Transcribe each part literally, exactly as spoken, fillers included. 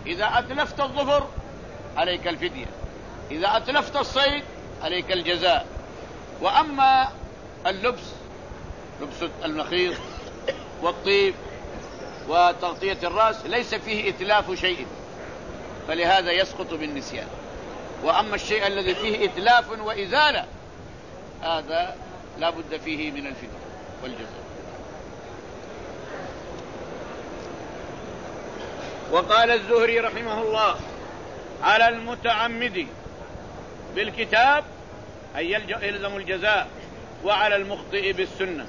إذا أتلفت الظفر عليك الفدية، إذا أتلفت الصيد عليك الجزاء. وأما اللبس، لبس المخيط والطيب وتغطية الرأس ليس فيه إتلاف شيء، فلهذا يسقط بالنسيان. وأما الشيء الذي فيه إتلاف وإزالة هذا لا بد فيه من الفدية والجزاء. وقال الزهري رحمه الله: على المتعمد بالكتاب أي يلزم الجزاء، وعلى المخطئ بالسنة،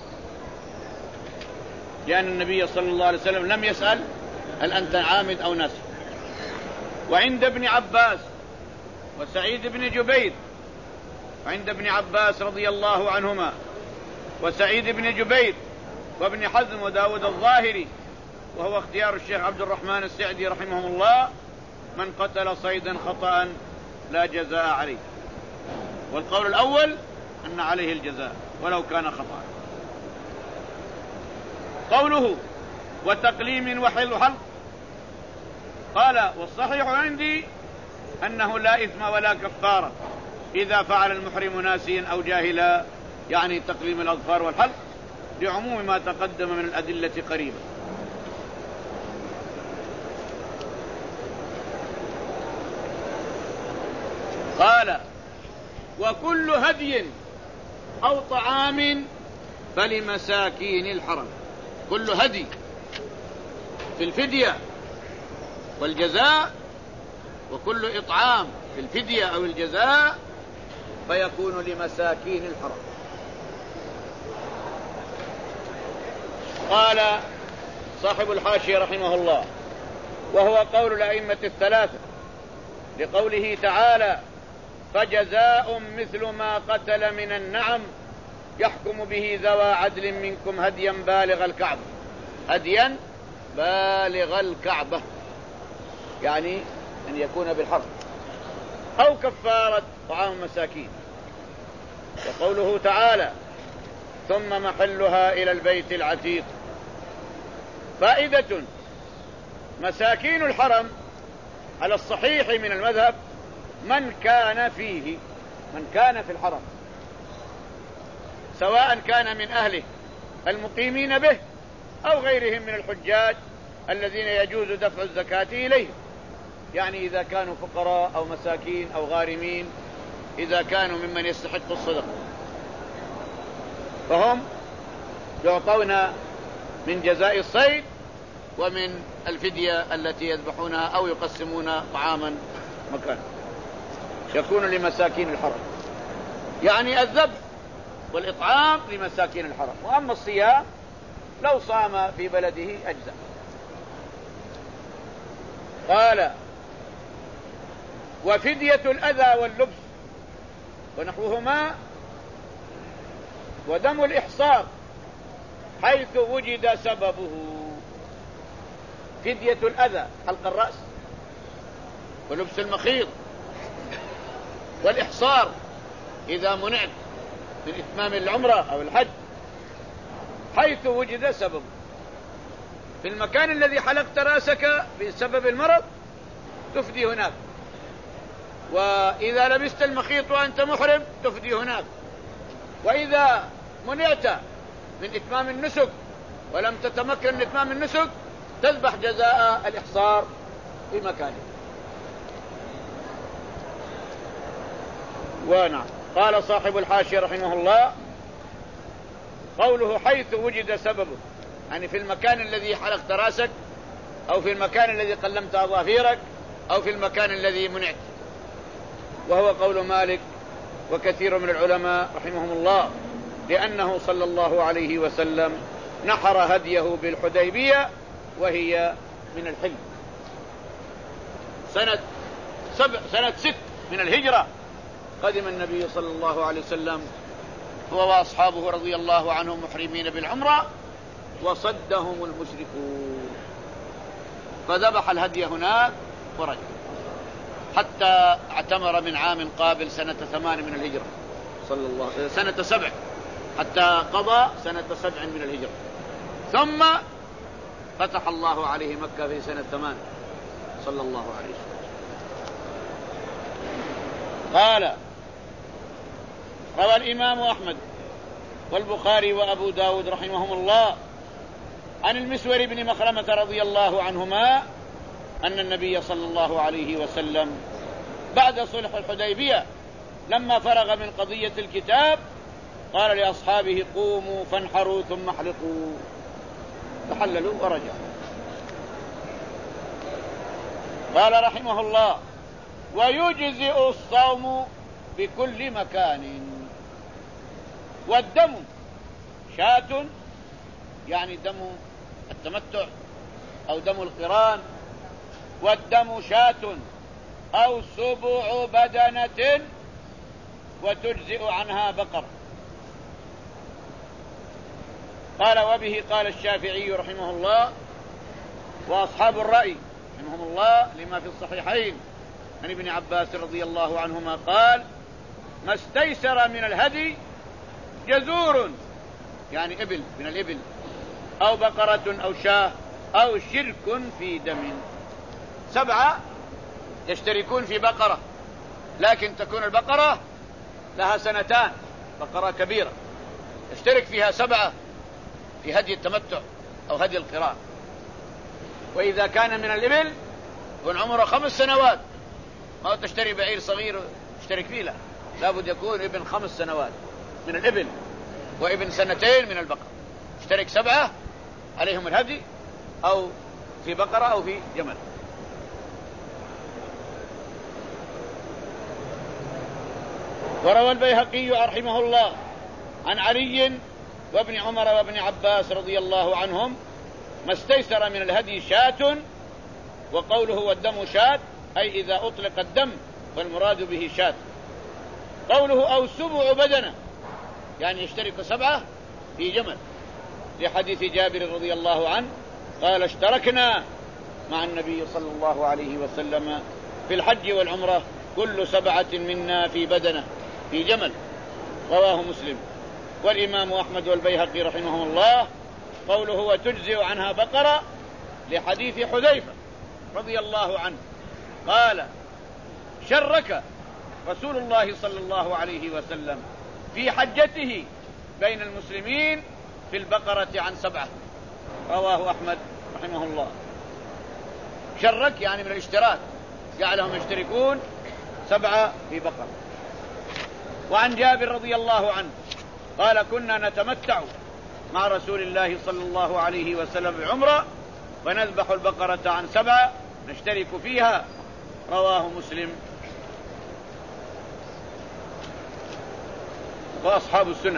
لأن النبي صلى الله عليه وسلم لم يسأل هل أنت عامد أو ناسي. وعند ابن عباس وسعيد بن جبير، وعند ابن عباس رضي الله عنهما وسعيد بن جبير وابن حزم وداود الظاهري، وهو اختيار الشيخ عبد الرحمن السعدي رحمه الله: من قتل صيدا خطأ لا جزاء عليه. والقول الأول أن عليه الجزاء ولو كان خطأ. قوله: وتقليم وحل حلق، قال: والصحيح عندي أنه لا إثم ولا كفارة إذا فعل المحرم ناسيا أو جاهلا، يعني تقليم الأظفار والحلق، لعموم ما تقدم من الأدلة قريبا. قال: وكل هدي أو طعام فلمساكين الحرم. كل هدي في الفدية والجزاء، وكل إطعام في الفدية أو الجزاء فيكون لمساكين الحرم. قال صاحب الحاشية رحمه الله: وهو قول الأئمة الثلاثة، لقوله تعالى: فجزاء مثل ما قتل من النعم يحكم به ذوى عدل منكم هديا بالغ الكعبة. هديا بالغ الكعبة يعني أن يكون بالحرب، أو كفارة طعام مساكين. وقوله تعالى: ثم محلها إلى البيت العتيق. فائدة: مساكين الحرم على الصحيح من المذهب من كان فيه، من كان في الحرم، سواء كان من أهله المقيمين به أو غيرهم من الحجاج الذين يجوز دفع الزكاة إليهم، يعني إذا كانوا فقراء أو مساكين أو غارمين، إذا كانوا ممن يستحق الصدقة فهم يعطون من جزاء الصيد ومن الفدية التي يذبحونها أو يقسمون طعاما مكان، يكون لمساكين الحرم، يعني الذبح والإطعام لمساكين الحرم. وأما الصيام لو صام في بلده أجزاء. قال: وفدية الأذى واللبس ونحوهما، ودم الإحصار حيث وجد سببه. فدية الأذى حلق الرأس، ولبس المخيط، والإحصار إذا منعت من إتمام العمرة أو الحج، حيث وجد سبب. في المكان الذي حلقت رأسك بسبب المرض تفدي هناك، وإذا لبست المخيط وأنت محرم تفدي هناك، وإذا منعت من إتمام النسك ولم تتمكن من إتمام النسك تذبح جزاء الإحصار في مكانه. ونعم. قال صاحب الحاشية رحمه الله: قوله حيث وجد سببه، يعني في المكان الذي حلقت راسك، أو في المكان الذي قلمت أظافيرك، أو في المكان الذي منعت. وهو قول مالك وكثير من العلماء رحمهم الله، لأنه صلى الله عليه وسلم نحر هديه بالحديبية وهي من الحل، سنة سبع سنة ست من الهجرة قدم النبي صلى الله عليه وسلم هو وأصحابه رضي الله عنهم محرمين بالعمرة، وصدهم المشركون فذبح الهدي هناك ورجع، حتى اعتمر من عام قابل سنة ثمان من الهجرة صلى الله سنة سبع، حتى قضى سنة سبع من الهجرة، ثم فتح الله عليه مكة في سنة ثمان صلى الله عليه وسلم. قال: روى الإمام أحمد والبخاري وأبو داود رحمهم الله عن المسور بن مخرمة رضي الله عنهما أن النبي صلى الله عليه وسلم بعد صلح الحديبية لما فرغ من قضية الكتاب قال لأصحابه: قوموا فانحروا ثم احلقوا، تحللوا ورجعوا. قال رحمه الله: ويجزئ الصوم بكل مكان. والدم شاة، يعني دم التمتع أو دم القران، والدم شاة أو سبع بدنة، وتجزئ عنها بقر. قال: وبه قال الشافعي رحمه الله وأصحاب الرأي رحمهم الله لما في الصحيحين عن ابن عباس رضي الله عنهما قال: ما استيسر من الهدي جزور، يعني إبل من الإبل، أو بقرة أو شاة، أو شرك في دم. سبعة يشتركون في بقرة، لكن تكون البقرة لها سنتان، بقرة كبيرة يشترك فيها سبعة في هدي التمتع أو هدي القران. وإذا كان من الإبل يكون عمره خمس سنوات، ما تشتري بعير صغير يشترك فيه، لا، لابد يكون ابن خمس سنوات من الإبل وابن سنتين من البقر، اشترك سبعة عليهم الهدي، أو في بقرة أو في جمل. وروى البيهقي رحمه الله عن علي وابن عمر وابن عباس رضي الله عنهم: ما استيسر من الهدي شاة. وقوله والدم شاة أي إذا أطلق الدم فالمراد به شاة. قوله أو سبع بدنة يعني يشترك سبعة في جمل، لحديث جابر رضي الله عنه قال: اشتركنا مع النبي صلى الله عليه وسلم في الحج والعمرة كل سبعة منا في بدنة في جمل. رواه مسلم. والإمام أحمد والبيهقي رحمهم الله قوله وتجزئ عنها بقرة لحديث حذيفة رضي الله عنه قال: شرك رسول الله صلى الله عليه وسلم في حجته بين المسلمين في البقرة عن سبعة. رواه أحمد رحمه الله. شرك يعني من الاشتراك، جعلهم يشتركون سبعة في بقرة. وعن جابر رضي الله عنه قال: كنا نتمتع مع رسول الله صلى الله عليه وسلم بعمرة ونذبح البقرة عن سبعة نشترك فيها. رواه مسلم وأصحاب السنن.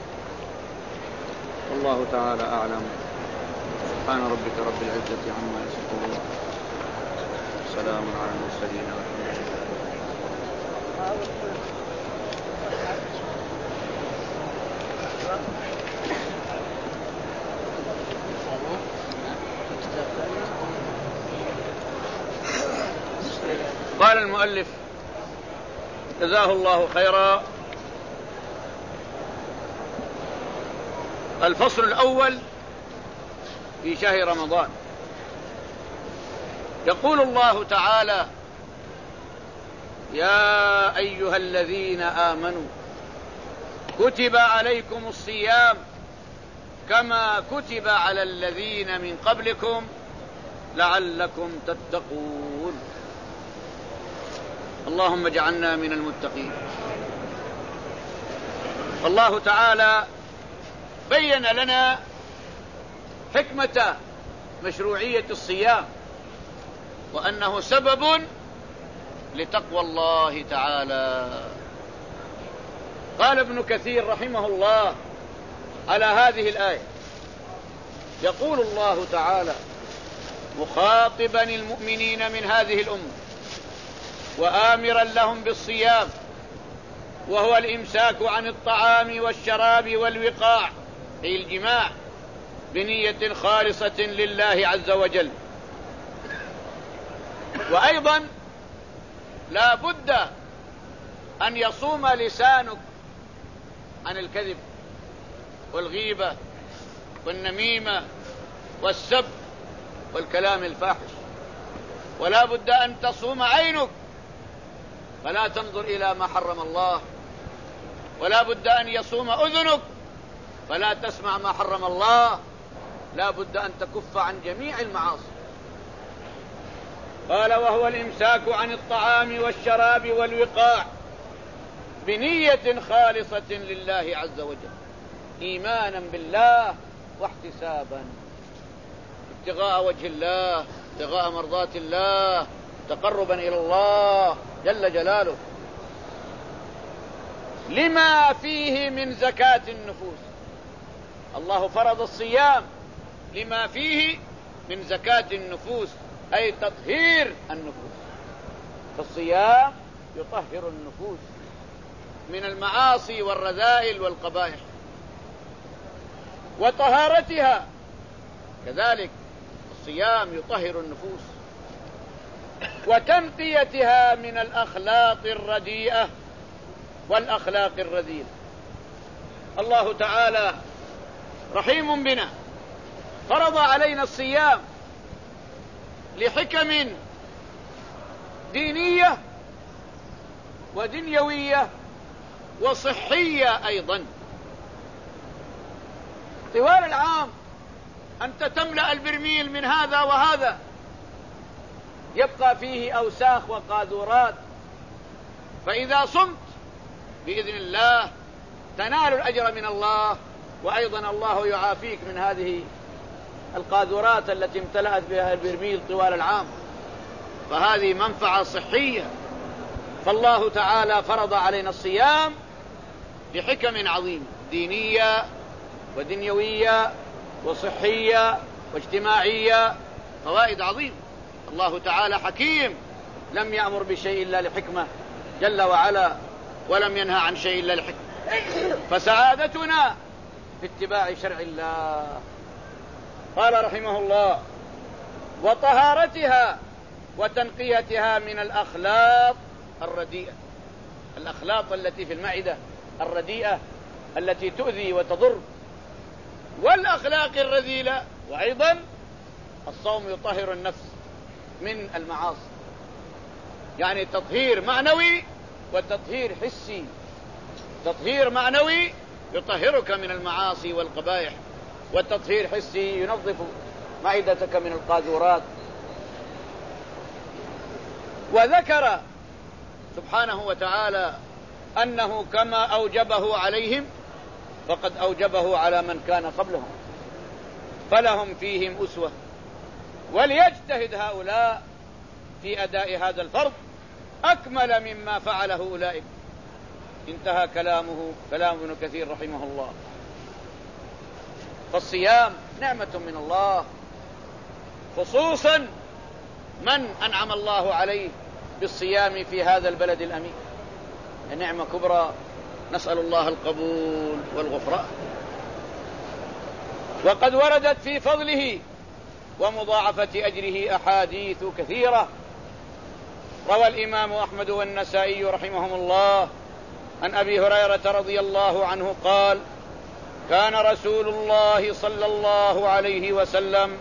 والله تعالى أعلم. سبحان ربك رب العزة عما يصفون، سلام على المرسلين والحمد لله. قال المؤلف جزاه الله خيرا: الفصل الأول في شهر رمضان. يقول الله تعالى: يا أيها الذين آمنوا كتب عليكم الصيام كما كتب على الذين من قبلكم لعلكم تتقون. اللهم اجعلنا من المتقين. الله تعالى بين لنا حكمة مشروعية الصيام، وأنه سبب لتقوى الله تعالى. قال ابن كثير رحمه الله على هذه الآية: يقول الله تعالى مخاطبا المؤمنين من هذه الأمة وآمرا لهم بالصيام، وهو الإمساك عن الطعام والشراب والوقاع أي الجماع بنية خالصة لله عز وجل. وأيضا لا بد أن يصوم لسانك عن الكذب والغيبة والنميمة والسب والكلام الفاحش، ولا بد أن تصوم عينك فلا تنظر إلى ما حرم الله، ولا بد أن يصوم أذنك فلا تسمع ما حرم الله، لا بد أن تكف عن جميع المعاصي. قال: وهو الإمساك عن الطعام والشراب والوقاع بنية خالصة لله عز وجل، إيمانا بالله واحتسابا، ابتغاء وجه الله، ابتغاء مرضات الله، تقربا إلى الله جل جلاله، لما فيه من زكاة النفوس. الله فرض الصيام لما فيه من زكاة النفوس، أي تطهير النفوس. فالصيام يطهر النفوس من المعاصي والرذائل والقبائح، وطهارتها كذلك الصيام يطهر النفوس، وتنقيتها من الأخلاق الرديئة والأخلاق الرذيلة. الله تعالى رحيم بنا، فرض علينا الصيام لحكم دينية ودنيوية وصحية أيضا. طوال العام أنت تملأ البرميل من هذا وهذا، يبقى فيه أوساخ وقاذورات، فإذا صمت بإذن الله تنال الأجر من الله، وأيضا الله يعافيك من هذه القاذورات التي امتلأت بها البرميل طوال العام، فهذه منفعة صحية. فالله تعالى فرض علينا الصيام لحكم عظيمة دينية ودنيوية وصحية واجتماعية، فوائد عظيمة. الله تعالى حكيم، لم يأمر بشيء إلا لحكمة جل وعلا، ولم ينهى عن شيء إلا لحكمة، فسعادتنا في اتباع شرع الله. قال رحمه الله: وطهارتها وتنقيتها من الأخلاق الرديئة، الأخلاق التي في المعدة الرديئة التي تؤذي وتضر، والأخلاق الرذيلة. وأيضا الصوم يطهر النفس من المعاصي، يعني تطهير معنوي وتطهير حسي. تطهير معنوي يطهرك من المعاصي والقبائح، والتطهير حسي ينظف معدتك من القاذورات. وذكر سبحانه وتعالى أنه كما أوجبه عليهم فقد أوجبه على من كان قبلهم، فلهم فيهم أسوة، وليجتهد هؤلاء في أداء هذا الفرض أكمل مما فعله أولئك. انتهى كلامه، كلام ابن كثير رحمه الله. فالصيام نعمة من الله، خصوصا من أنعم الله عليه بالصيام في هذا البلد الأمين، نعمة كبرى، نسأل الله القبول والغفران. وقد وردت في فضله ومضاعفة أجره أحاديث كثيرة. روى الإمام أحمد والنسائي رحمهم الله عن أبي هريرة رضي الله عنه قال: كان رسول الله صلى الله عليه وسلم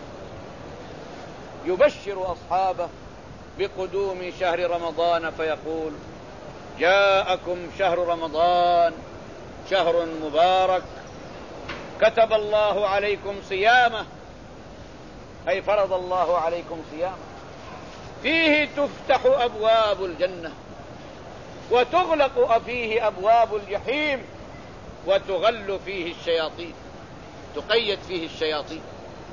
يبشر أصحابه بقدوم شهر رمضان فيقول: جاءكم شهر رمضان شهر مبارك كتب الله عليكم صيامه، أي فرض الله عليكم صيامه، فيه تفتح أبواب الجنة وتغلق فيه أبواب الجحيم وتغل فيه الشياطين، تقيد فيه الشياطين،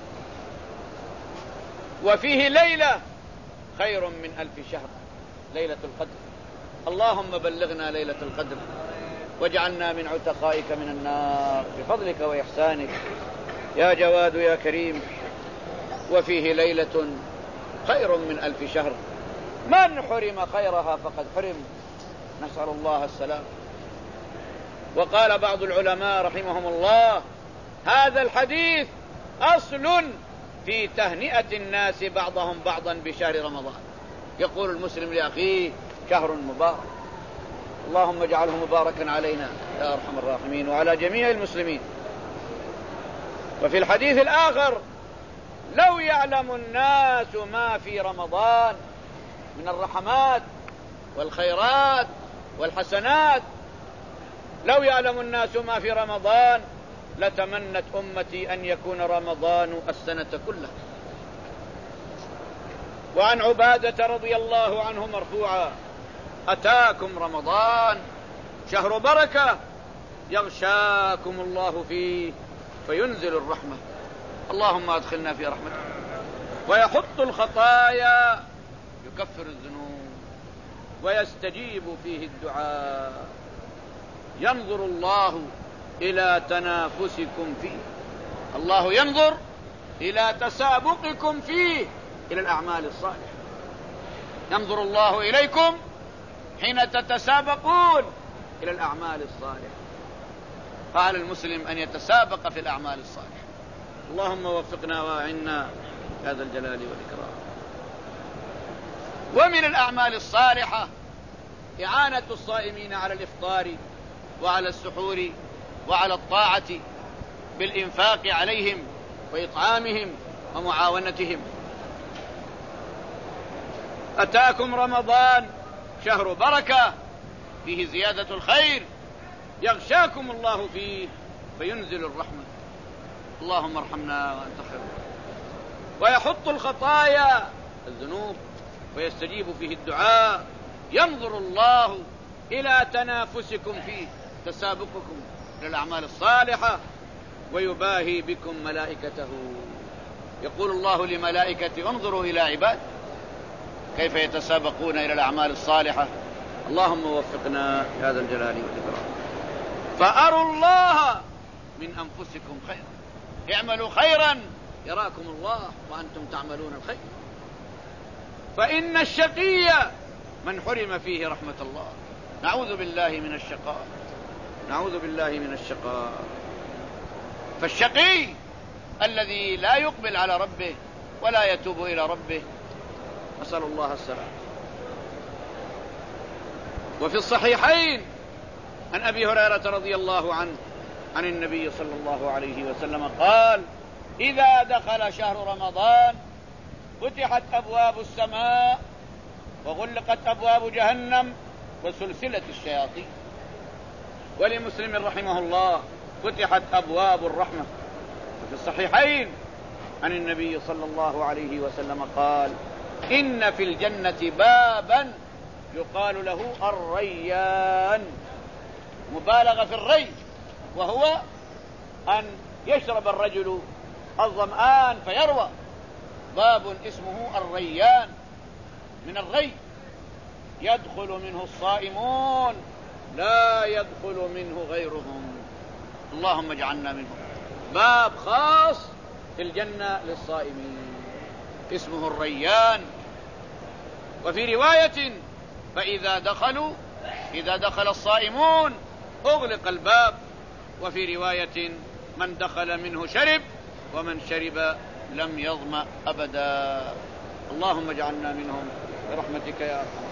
وفيه ليلة خير من ألف شهر، ليلة القدر. اللهم بلغنا ليلة القدر واجعلنا من عتقائك من النار بفضلك وإحسانك يا جواد يا كريم. وفيه ليلة خير من ألف شهر، من حرم خيرها فقد حرم، نسأل الله السلام. وقال بعض العلماء رحمهم الله: هذا الحديث أصل في تهنئة الناس بعضهم بعضا بشهر رمضان. يقول المسلم لأخيه: شهر مبارك، اللهم اجعله مباركا علينا يا أرحم الراحمين وعلى جميع المسلمين. وفي الحديث الآخر: لو يعلم الناس ما في رمضان من الرحمات والخيرات والحسنات. لو يعلم الناس ما في رمضان لتمنت أمتي أن يكون رمضان السنة كلها. وعن عبادة رضي الله عنه مرفوعا: أتاكم رمضان شهر بركة يغشاكم الله فيه فينزل الرحمة. اللهم أدخلنا في رحمتك. ويحط الخطايا يكفر الذنوب ويستجيب فيه الدعاء. ينظر الله إلى تنافسكم فيه. الله ينظر إلى تسابقكم فيه إلى الأعمال الصالحة. ينظر الله إليكم حين تتسابقون إلى الأعمال الصالحة. قال المسلم أن يتسابق في الأعمال الصالحة. اللهم وفقنا وأعنا هذا الجلال والإكرام. ومن الأعمال الصالحة إعانة الصائمين على الإفطار وعلى السحور وعلى الطاعة بالإنفاق عليهم وإطعامهم ومعاونتهم. أتاكم رمضان شهر بركة فيه زيادة الخير يغشاكم الله فيه فينزل الرحمة. اللهم ارحمنا وأنت خير. ويحط الخطايا الذنوب ويستجيب فيه الدعاء. ينظر الله إلى تنافسكم فيه تسابقكم إلى الأعمال الصالحة ويباهي بكم ملائكته. يقول الله لملائكته: انظروا إلى عباد كيف يتسابقون إلى الأعمال الصالحة. اللهم وفقنا هذا الجلال والإكرام. فأروا الله من أنفسكم خيرا. اعملوا خيرا يراكم الله وأنتم تعملون الخير. فإن الشقي من حرم فيه رحمة الله. نعوذ بالله من الشقاء. نعوذ بالله من الشقاء. فالشقي الذي لا يقبل على ربه ولا يتوب إلى ربه، نسأل الله السلامة. وفي الصحيحين عن أبي هريرة رضي الله عنه عن النبي صلى الله عليه وسلم قال: إذا دخل شهر رمضان فتحت أبواب السماء وغلقت أبواب جهنم وسلسلة الشياطين. ولمسلم رحمه الله: فتحت أبواب الرحمة. وفي الصحيحين عن النبي صلى الله عليه وسلم قال: إن في الجنة بابا يقال له الريان، مبالغة في الري، وهو أن يشرب الرجل الظمآن فيروى. باب اسمه الريان من الري، يدخل منه الصائمون لا يدخل منه غيرهم. اللهم اجعلنا منهم. باب خاص في الجنة للصائمين اسمه الريان. وفي رواية: فإذا دخلوا إذا دخل الصائمون أغلق الباب. وفي رواية: من دخل منه شرب ومن شرب لم يظمأ أبدا. اللهم اجعلنا منهم برحمتك يا أرحم.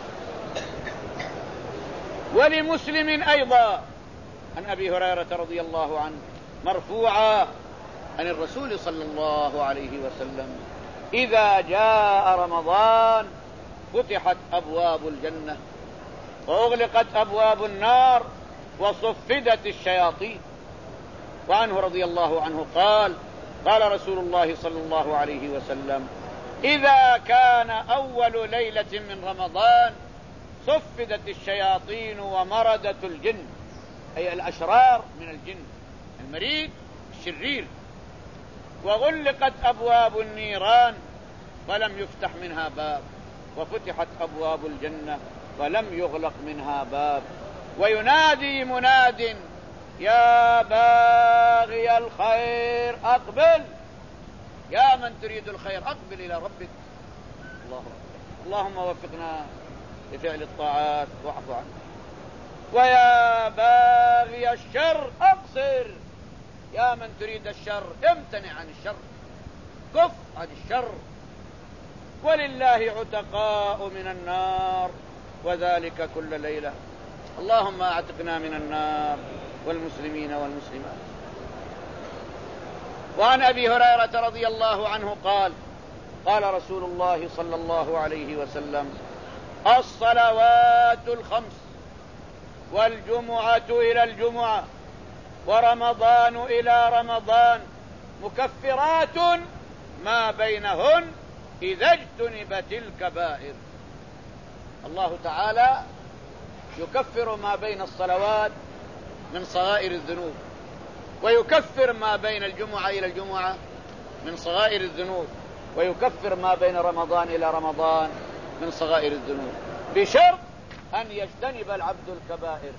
ولمسلم أيضا عن أبي هريرة رضي الله عنه مرفوعا عن الرسول صلى الله عليه وسلم: إذا جاء رمضان فتحت أبواب الجنة وأغلقت أبواب النار وصفدت الشياطين. وعنه رضي الله عنه قال: قال رسول الله صلى الله عليه وسلم: إذا كان أول ليلة من رمضان صفدت الشياطين ومردت الجن، أي الأشرار من الجن، المريد الشرير، وغلقت أبواب النيران فلم يفتح منها باب، وفتحت أبواب الجنة فلم يغلق منها باب. وينادي مناد: يا باغي الخير أقبل، يا من تريد الخير أقبل إلى ربك. الله أكبر. اللهم وفقنا لفعل الطاعات واعف عنا. ويا باغي الشر أقصر، يا من تريد الشر امتنع عن الشر، كف عن الشر. ولله عتقاء من النار وذلك كل ليلة. اللهم اعتقنا من النار والمسلمين والمسلمات. وعن أبي هريرة رضي الله عنه قال: قال رسول الله صلى الله عليه وسلم: الصلوات الخمس والجمعة إلى الجمعة ورمضان إلى رمضان مكفرات ما بينهن إذا اجتنبت الكبائر. الله تعالى يكفر ما بين الصلوات من صغائر الذنوب، ويكفر ما بين الجمعة إلى الجمعة من صغائر الذنوب، ويكفر ما بين رمضان إلى رمضان من صغائر الذنوب، بشرط أن يجتنب العبد الكبائر.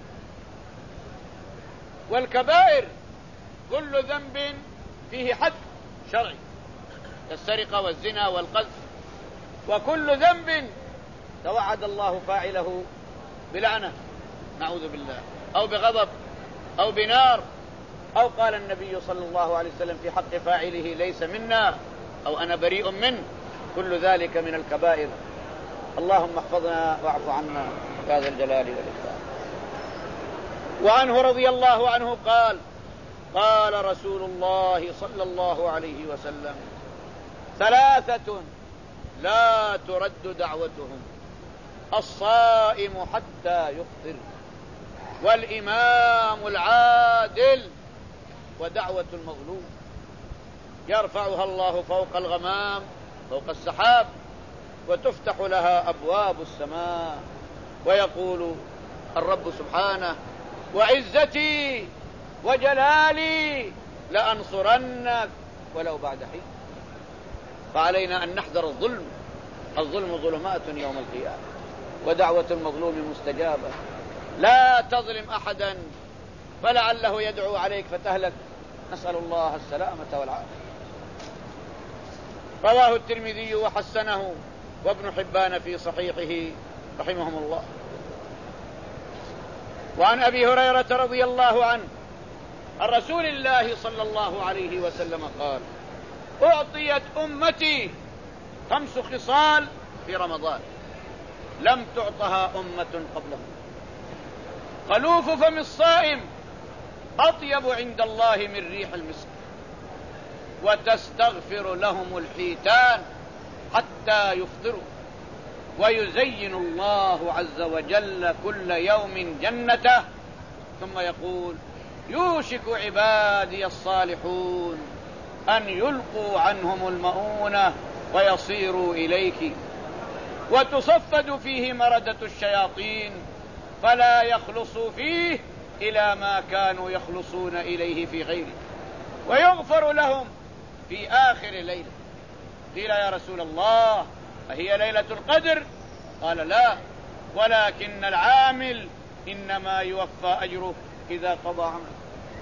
والكبائر كل ذنب فيه حد شرعي كالسرقة والزنا والقذف، وكل ذنب توعد الله فاعله بلعنة نعوذ بالله، أو بغضب أو بنار، أو قال النبي صلى الله عليه وسلم في حق فاعله: ليس منا، أو أنا بريء منه. كل ذلك من الكبائر. اللهم احفظنا واعف عنا يا ذا الجلال والإكرام. وعنه رضي الله عنه قال: قال رسول الله صلى الله عليه وسلم: ثلاثة لا ترد دعوتهم: الصائم حتى يفطر، والإمام العادل، ودعوة المظلوم. يرفعها الله فوق الغمام فوق السحاب، وتفتح لها أبواب السماء، ويقول الرب سبحانه: وعزتي وجلالي لأنصرنك ولو بعد حين. فعلينا أن نحذر الظلم. الظلم ظلمات يوم القيامة، ودعوة المظلوم مستجابة. لا تظلم أحدا فلعله يدعو عليك فتهلك. نسأل الله السلامة والعافية. رواه الترمذي وحسنه وابن حبان في صحيحه رحمهم الله. وعن أبي هريرة رضي الله عنه عن رسول الله صلى الله عليه وسلم قال: أعطيت أمتي خمس خصال في رمضان لم تعطها أمة قبلهم: خلوف فم الصائم أطيب عند الله من ريح المسك، وتستغفر لهم الحيتان حتى يفطروا، ويزين الله عز وجل كل يوم جنته، ثم يقول: يوشك عبادي الصالحون أن يلقوا عنهم المؤونة ويصيروا إليك، وتصفد فيه مردة الشياطين فلا يخلصوا فيه إلى ما كانوا يخلصون إليه في غيره، ويغفر لهم في آخر ليلة. قيل: يا رسول الله، أهي ليلة القدر؟ قال: لا، ولكن العامل إنما يوفى أجره إذا قضى عمله.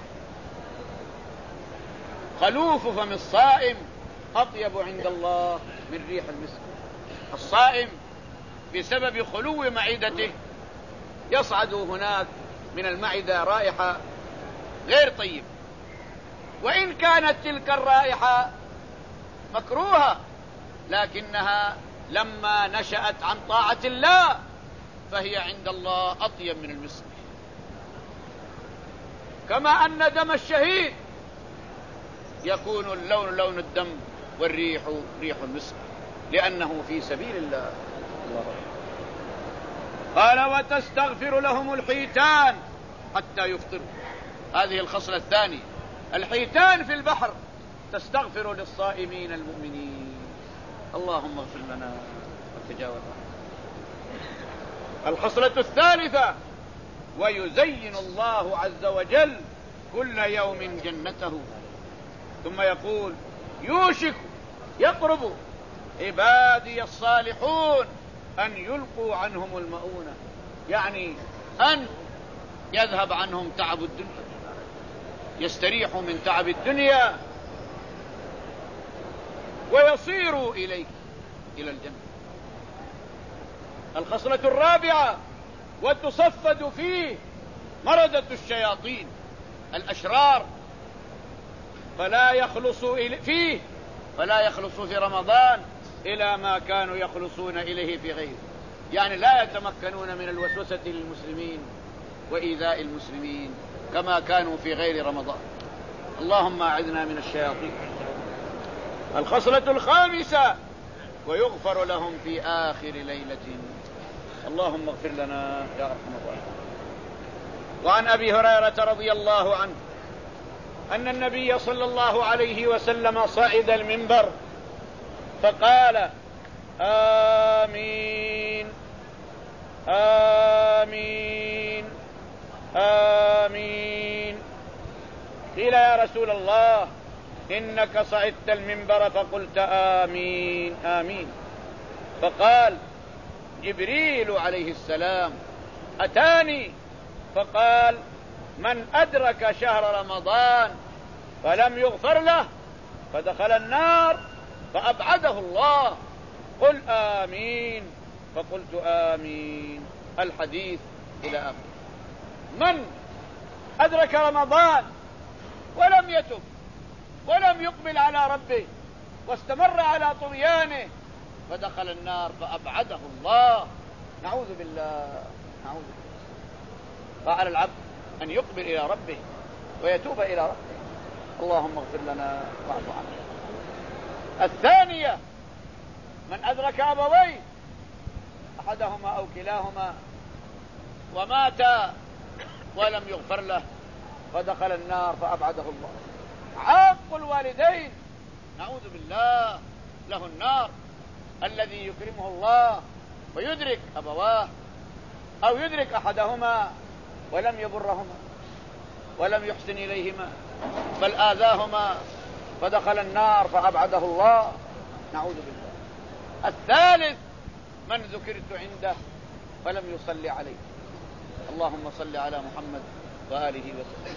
خلوف فم الصائم أطيب عند الله من ريح المسك. الصائم بسبب خلو معدته يصعد هناك من المعدة رائحة غير طيب، وإن كانت تلك الرائحة مكروهة لكنها لما نشأت عن طاعة الله فهي عند الله أطيب من المسك. كما أن دم الشهيد يكون اللون لون الدم والريح ريح المسك، لأنه في سبيل الله. الله قال: وتستغفر لهم الحيتان حتى يفطروا. هذه الخصلة الثانية. الحيتان في البحر تستغفر للصائمين المؤمنين. اللهم اغفر لنا وتجاوز عنا. الخصلة الثالثة: ويزين الله عز وجل كل يوم جنته، ثم يقول: يوشك يقرب عبادي الصالحون أن يلقوا عنهم المؤونة، يعني أن يذهب عنهم تعب الدنيا، يستريحوا من تعب الدنيا ويصيروا إليك إلى الجنة. الخصلة الرابعة: وتصفد فيه مردة الشياطين الأشرار فلا يخلصوا فيه فلا يخلصوا في رمضان إلى ما كانوا يخلصون إليه في غيره، يعني لا يتمكنون من الوسوسة للمسلمين وإيذاء المسلمين كما كانوا في غير رمضان. اللهم أعذنا من الشياطين. الخصلة الخامسة: ويغفر لهم في آخر ليلة. اللهم اغفر لنا يا أرحم الراحمين. وعن أبي هريرة رضي الله عنه أن النبي صلى الله عليه وسلم صعد المنبر فقال: آمين آمين آمين. قيل: يا رسول الله إنك صعدت المنبر فقلت آمين آمين. فقال: جبريل عليه السلام أتاني فقال: من أدرك شهر رمضان فلم يغفر له فدخل النار فأبعده الله. قل آمين. فقلت آمين. الحديث إلى آخره. من أدرك رمضان ولم يتب ولم يقبل على ربه واستمر على طغيانه فدخل النار فأبعده الله. نعوذ بالله نعوذ بالله. فعلى العبد أن يقبل إلى ربه ويتوب إلى ربه. اللهم اغفر لنا واعف عنا. الثانية: من أدرك أبويه أحدهما أو كلاهما ومات ولم يغفر له فدخل النار فأبعده الله. عاق الوالدين نعوذ بالله له النار. الذي يكرمه الله ويدرك أبواه أو يدرك أحدهما ولم يبرهما ولم يحسن إليهما بل آذاهما فدخل النار فأبعده الله. نعوذ بالله. الثالث: من ذكرت عنده فلم يصلي عليه. اللهم صل على محمد وآله وسلم.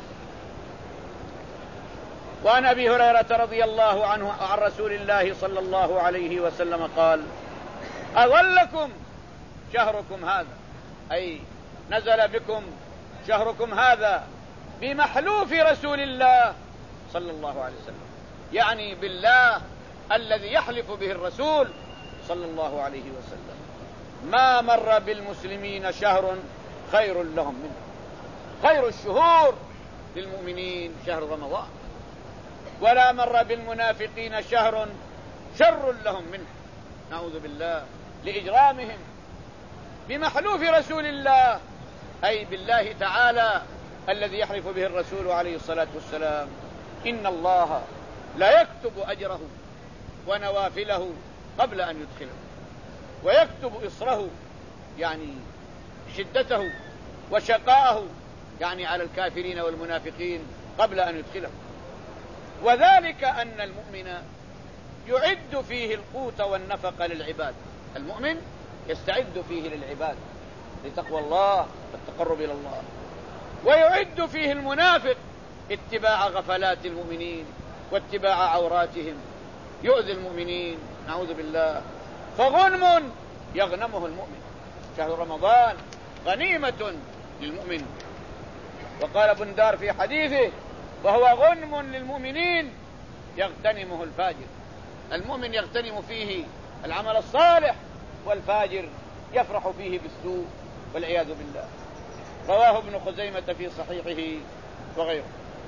وعن أبي هريرة رضي الله عنه عن رسول الله صلى الله عليه وسلم قال: أظلكم شهركم هذا، أي نزل بكم شهركم هذا بمحلوف رسول الله صلى الله عليه وسلم، يعني بالله الذي يحلف به الرسول صلى الله عليه وسلم. ما مر بالمسلمين شهر خير لهم منه. خير الشهور للمؤمنين شهر رمضان، ولا مر بالمنافقين شهر شر لهم منه. نعوذ بالله. لإجرامهم بمحلوف رسول الله، أي بالله تعالى الذي يحلف به الرسول عليه الصلاة والسلام. إن الله لا يكتب أجره ونوافله قبل أن يدخله، ويكتب إصره يعني شدته وشقاءه يعني على الكافرين والمنافقين قبل أن يدخله. وذلك أن المؤمن يعد فيه القوت والنفق للعباد. المؤمن يستعد فيه للعباد لتقوى الله والتقرب إلى الله، ويعد فيه المنافق اتباع غفلات المؤمنين واتباع عوراتهم، يؤذي المؤمنين نعوذ بالله. فغنم يغنمه المؤمن. شهر رمضان غنيمة للمؤمن. وقال ابن دار في حديثه: وهو غنم للمؤمنين يغتنمه الفاجر. المؤمن يغتنم فيه العمل الصالح، والفاجر يفرح فيه بالسوء والعياذ بالله. رواه ابن خزيمة في صحيحه وغيره.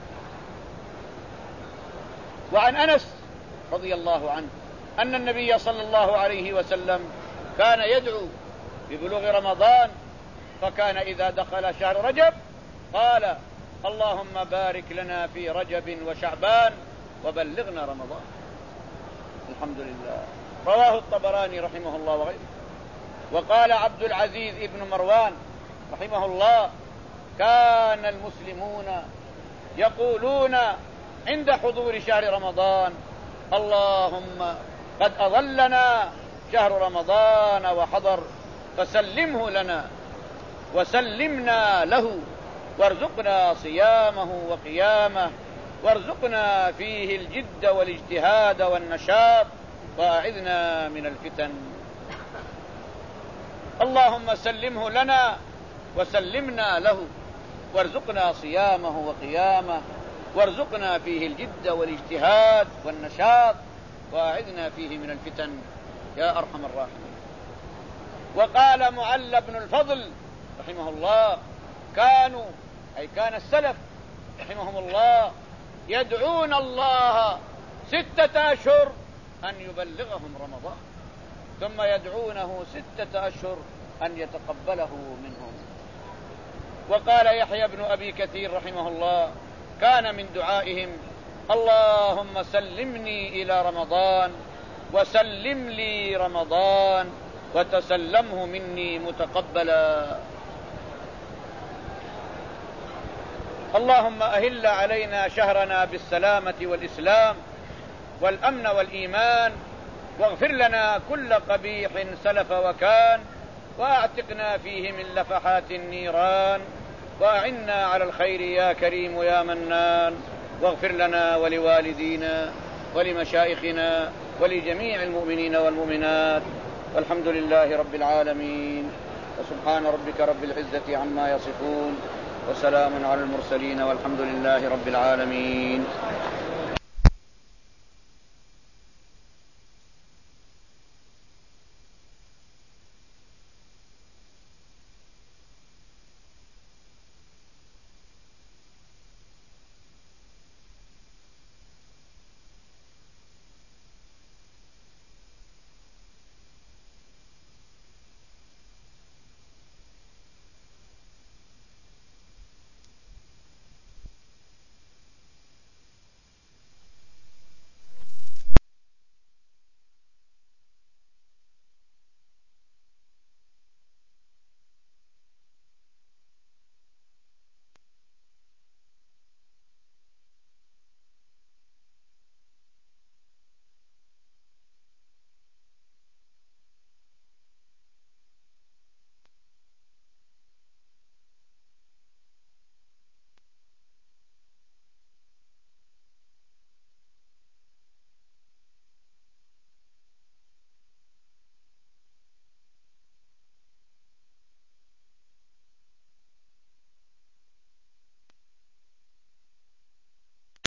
وعن أنس رضي الله عنه أن النبي صلى الله عليه وسلم كان يدعو ببلوغ رمضان، فكان إذا دخل شهر رجب قال: اللهم بارك لنا في رجب وشعبان وبلغنا رمضان. الحمد لله. رواه الطبراني رحمه الله وغيره. وقال عبد العزيز ابن مروان رحمه الله: كان المسلمون يقولون عند حضور شهر رمضان: اللهم قد أظلنا شهر رمضان وحضر، فسلمه لنا وسلمنا له، وارزقنا صيامه وقيامه، وارزقنا فيه الجد والاجتهاد والنشاط، وأعذنا من الفتن. اللهم سلمه لنا وسلمنا له، وارزقنا صيامه وقيامه، وارزقنا فيه الجد والاجتهاد والنشاط، وأعذنا فيه من الفتن يا أرحم الراحمين. وقال معل بن الفضل رحمه الله: كانوا أي كان السلف رحمهم الله يدعون الله ستة أشهر أن يبلغهم رمضان. ثم يدعونه ستة أشهر أن يتقبله منهم. وقال يحيى بن أبي كثير رحمه الله: كان من دعائهم: اللهم سلمني إلى رمضان وسلم لي رمضان وتسلمه مني متقبلا. اللهم أهل علينا شهرنا بالسلامة والإسلام والأمن والإيمان، واغفر لنا كل قبيح سلف وكان، وأعتقنا فيه من لفحات النيران، وأعنا على الخير يا كريم يا منان، واغفر لنا ولوالدينا ولمشايخنا ولجميع المؤمنين والمؤمنات، والحمد لله رب العالمين. وسبحان ربك رب العزة عما يصفون، وسلام على المرسلين، والحمد لله رب العالمين.